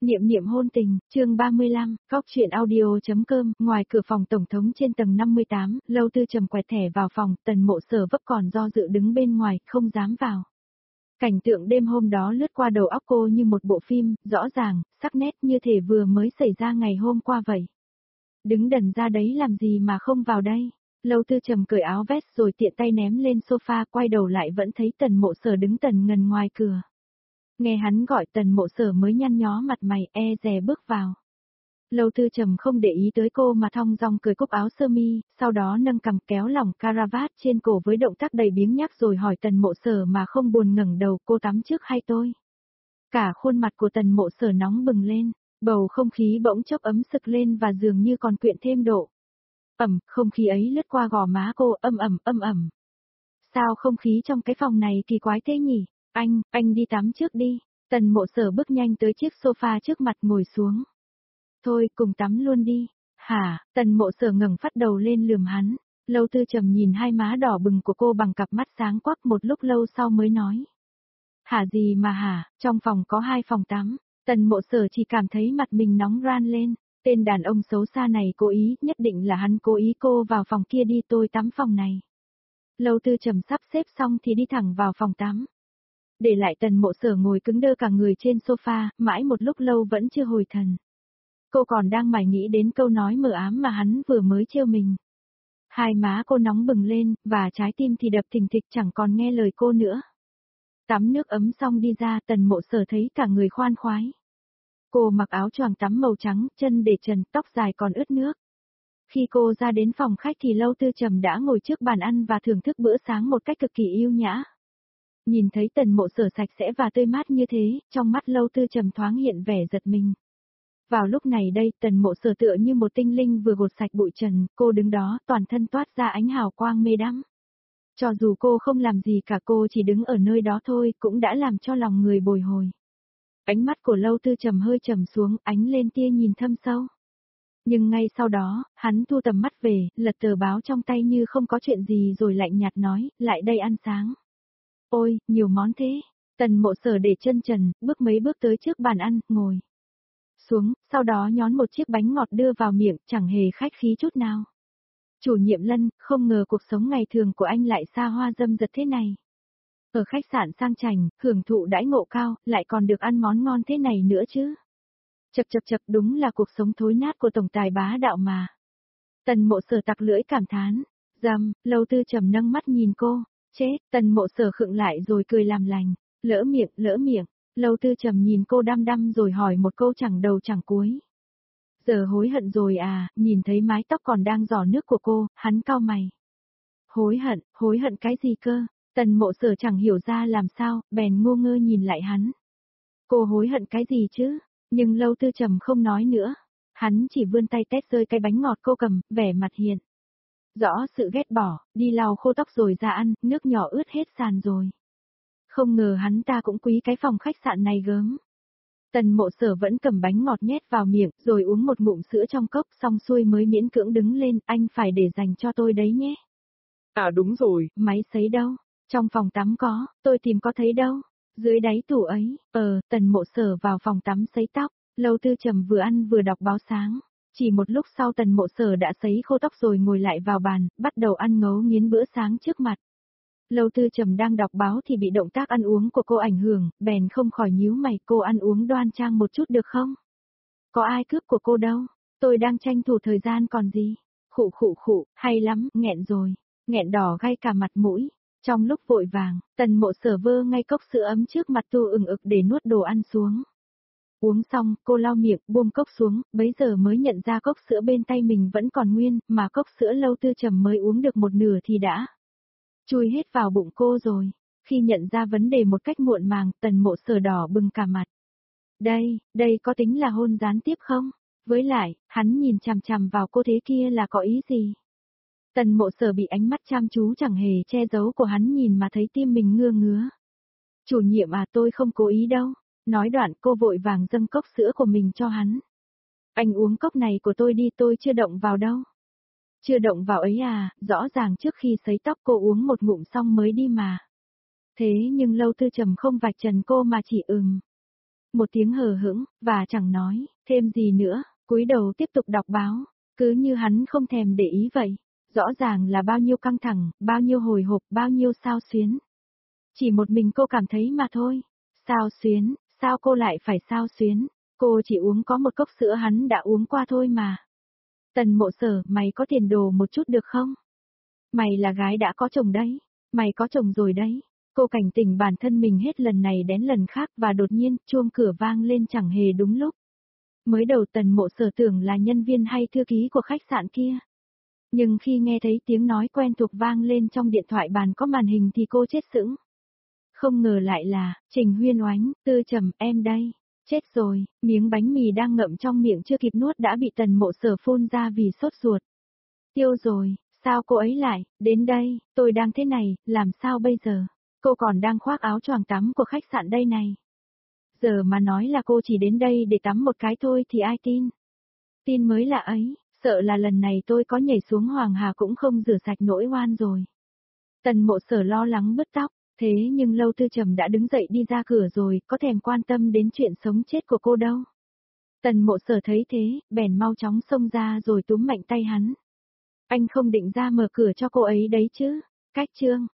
Niệm niệm hôn tình, chương 35, góc chuyện audio.com, ngoài cửa phòng tổng thống trên tầng 58, Lâu Tư Trầm quẹt thẻ vào phòng, Tần Mộ Sở vấp còn do dự đứng bên ngoài, không dám vào. Cảnh tượng đêm hôm đó lướt qua đầu óc cô như một bộ phim, rõ ràng, sắc nét như thể vừa mới xảy ra ngày hôm qua vậy. Đứng đần ra đấy làm gì mà không vào đây? Lâu Tư Trầm cởi áo vest rồi tiện tay ném lên sofa, quay đầu lại vẫn thấy Tần Mộ Sở đứng tần ngần ngoài cửa. Nghe hắn gọi Tần Mộ Sở mới nhăn nhó mặt mày dè bước vào. Lâu Tư Trầm không để ý tới cô mà thong dong cởi cúc áo sơ mi, sau đó nâng cằm kéo lỏng caravat trên cổ với động tác đầy biếng nhác rồi hỏi Tần Mộ Sở mà không buồn ngẩng đầu, cô tắm trước hay tôi? Cả khuôn mặt của Tần Mộ Sở nóng bừng lên, bầu không khí bỗng chốc ấm sực lên và dường như còn quyện thêm độ. Không khí ấy lướt qua gò má cô âm ẩm. Sao không khí trong cái phòng này kỳ quái thế nhỉ? Anh đi tắm trước đi. Tần Mộ Sở bước nhanh tới chiếc sofa trước mặt ngồi xuống. Thôi, cùng tắm luôn đi. Hả? Tần Mộ Sở ngẩng phát đầu lên lườm hắn. Lâu Tư Trầm nhìn hai má đỏ bừng của cô bằng cặp mắt sáng quắc, một lúc lâu sau mới nói. Hả gì mà hả, trong phòng có 2 phòng tắm. Tần Mộ Sở chỉ cảm thấy mặt mình nóng ran lên. Tên đàn ông xấu xa này cố ý, nhất định là hắn cố ý cô vào phòng kia đi, tôi tắm phòng này. Lâu Tư Trầm sắp xếp xong thì đi thẳng vào phòng tắm. Để lại Tần Mộ Sở ngồi cứng đơ cả người trên sofa, mãi một lúc lâu vẫn chưa hồi thần. Cô còn đang mải nghĩ đến câu nói mờ ám mà hắn vừa mới trêu mình. Hai má cô nóng bừng lên, và trái tim thì đập thình thịch chẳng còn nghe lời cô nữa. Tắm nước ấm xong đi ra, Tần Mộ Sở thấy cả người khoan khoái. Cô mặc áo choàng tắm màu trắng, chân để trần, tóc dài còn ướt nước. Khi cô ra đến phòng khách thì Lâu Tư Trầm đã ngồi trước bàn ăn và thưởng thức bữa sáng một cách cực kỳ yêu nhã. Nhìn thấy Tần Mộ Sở sạch sẽ và tươi mát như thế, trong mắt Lâu Tư Trầm thoáng hiện vẻ giật mình. Vào lúc này đây, Tần Mộ Sở tựa như một tinh linh vừa gột sạch bụi trần, cô đứng đó, toàn thân toát ra ánh hào quang mê đắm. Cho dù cô không làm gì cả, cô chỉ đứng ở nơi đó thôi, cũng đã làm cho lòng người bồi hồi. Ánh mắt của Lâu Tư Trầm hơi trầm xuống, ánh lên tia nhìn thâm sâu. Nhưng ngay sau đó, hắn thu tầm mắt về, lật tờ báo trong tay như không có chuyện gì rồi lạnh nhạt nói, lại đây ăn sáng. Ôi, nhiều món thế. Tần Mộ Sở để chân trần, bước mấy bước tới trước bàn ăn, ngồi xuống, sau đó nhón một chiếc bánh ngọt đưa vào miệng, chẳng hề khách khí chút nào. Chủ nhiệm Lân, không ngờ cuộc sống ngày thường của anh lại xa hoa dâm dật thế này. Ở khách sạn sang chảnh, hưởng thụ đãi ngộ cao, lại còn được ăn món ngon thế này nữa chứ. Chập, đúng là cuộc sống thối nát của tổng tài bá đạo mà. Tần Mộ Sở tặc lưỡi cảm thán. Lâu Tư Trầm nâng mắt nhìn cô. Chết, Tần Mộ Sở khựng lại rồi cười làm lành. Lỡ miệng. Lâu Tư Trầm nhìn cô đăm đăm rồi hỏi một câu chẳng đầu chẳng cuối. Giờ hối hận rồi à? Nhìn thấy mái tóc còn đang giỏ nước của cô, hắn cau mày. Hối hận cái gì cơ? Tần Mộ Sở chẳng hiểu ra làm sao, bèn ngô ngơ nhìn lại hắn. Cô hối hận cái gì chứ? Nhưng Lâu Tư Trầm không nói nữa. Hắn chỉ vươn tay tét rơi cái bánh ngọt cô cầm, vẻ mặt hiền. Rõ sự ghét bỏ, đi lau khô tóc rồi ra ăn, nước nhỏ ướt hết sàn rồi. Không ngờ hắn ta cũng quý cái phòng khách sạn này gớm. Tần Mộ Sở vẫn cầm bánh ngọt nhét vào miệng, rồi uống một ngụm sữa trong cốc, xong xuôi mới miễn cưỡng đứng lên, anh phải để dành cho tôi đấy nhé. À đúng rồi. Máy sấy đâu? Trong phòng tắm có, tôi tìm có thấy đâu. Dưới đáy tủ ấy, Tần Mộ Sở vào phòng tắm sấy tóc, Lâu Tư Trầm vừa ăn vừa đọc báo sáng. Chỉ một lúc sau Tần Mộ Sở đã sấy khô tóc rồi ngồi lại vào bàn, bắt đầu ăn ngấu nghiến bữa sáng trước mặt. Lâu Tư Trầm đang đọc báo thì bị động tác ăn uống của cô ảnh hưởng, bèn không khỏi nhíu mày, cô ăn uống đoan trang một chút được không? Có ai cướp của cô đâu, tôi đang tranh thủ thời gian còn gì. Khụ, hay lắm, nghẹn rồi, nghẹn đỏ gay cả mặt mũi. Trong lúc vội vàng, Tần Mộ Sở vơ ngay cốc sữa ấm trước mặt tu ực để nuốt đồ ăn xuống. Uống xong, cô lau miệng, buông cốc xuống, bấy giờ mới nhận ra cốc sữa bên tay mình vẫn còn nguyên, mà cốc sữa Lâu Tư Trầm mới uống được một nửa thì đã chui hết vào bụng cô rồi. Khi nhận ra vấn đề một cách muộn màng, Tần Mộ Sở đỏ bừng cả mặt. Đây có tính là hôn gián tiếp không? Với lại, hắn nhìn chằm chằm vào cô thế kia là có ý gì? Tần Mộ Sở bị ánh mắt chăm chú chẳng hề che giấu của hắn nhìn mà thấy tim mình ngứa. Chủ nhiệm à, tôi không cố ý đâu. Nói đoạn cô vội vàng dâng cốc sữa của mình cho hắn. Anh uống cốc này của tôi đi, tôi chưa động vào đâu. Chưa động vào ấy à, rõ ràng trước khi sấy tóc cô uống một ngụm xong mới đi mà. Thế nhưng Lâu Tư Trầm không vạch trần cô mà chỉ một tiếng hờ hững, và chẳng nói thêm gì nữa, cúi đầu tiếp tục đọc báo, cứ như hắn không thèm để ý vậy. Rõ ràng là bao nhiêu căng thẳng, bao nhiêu hồi hộp, bao nhiêu xao xuyến. Chỉ một mình cô cảm thấy mà thôi. Xao xuyến, sao cô lại phải xao xuyến? Cô chỉ uống có một cốc sữa hắn đã uống qua thôi mà. Tần Mộ Sở, mày có tiền đồ một chút được không? Mày là gái đã có chồng đấy. Mày có chồng rồi đấy. Cô cảnh tỉnh bản thân mình hết lần này đến lần khác và đột nhiên chuông cửa vang lên chẳng hề đúng lúc. Mới đầu Tần Mộ Sở tưởng là nhân viên hay thư ký của khách sạn kia. Nhưng khi nghe thấy tiếng nói quen thuộc vang lên trong điện thoại bàn có màn hình thì cô chết sững. Không ngờ lại là, Trình Huyên Oánh, Tư Trầm, em đây. Chết rồi, miếng bánh mì đang ngậm trong miệng chưa kịp nuốt đã bị Tần Mộ Sở phun ra vì sốt ruột. Tiêu rồi, sao cô ấy lại, đến đây, tôi đang thế này, làm sao bây giờ? Cô còn đang khoác áo choàng tắm của khách sạn đây này. Giờ mà nói là cô chỉ đến đây để tắm một cái thôi thì ai tin? Tin mới lạ ấy, sợ là lần này tôi có nhảy xuống Hoàng Hà cũng không rửa sạch nỗi oan rồi. Tần Mộ Sở lo lắng bứt tóc, thế nhưng Lâu Tư Trầm đã đứng dậy đi ra cửa rồi, có thèm quan tâm đến chuyện sống chết của cô đâu. Tần Mộ Sở thấy thế, bèn mau chóng xông ra rồi túm mạnh tay hắn. Anh không định ra mở cửa cho cô ấy đấy chứ? Cách chương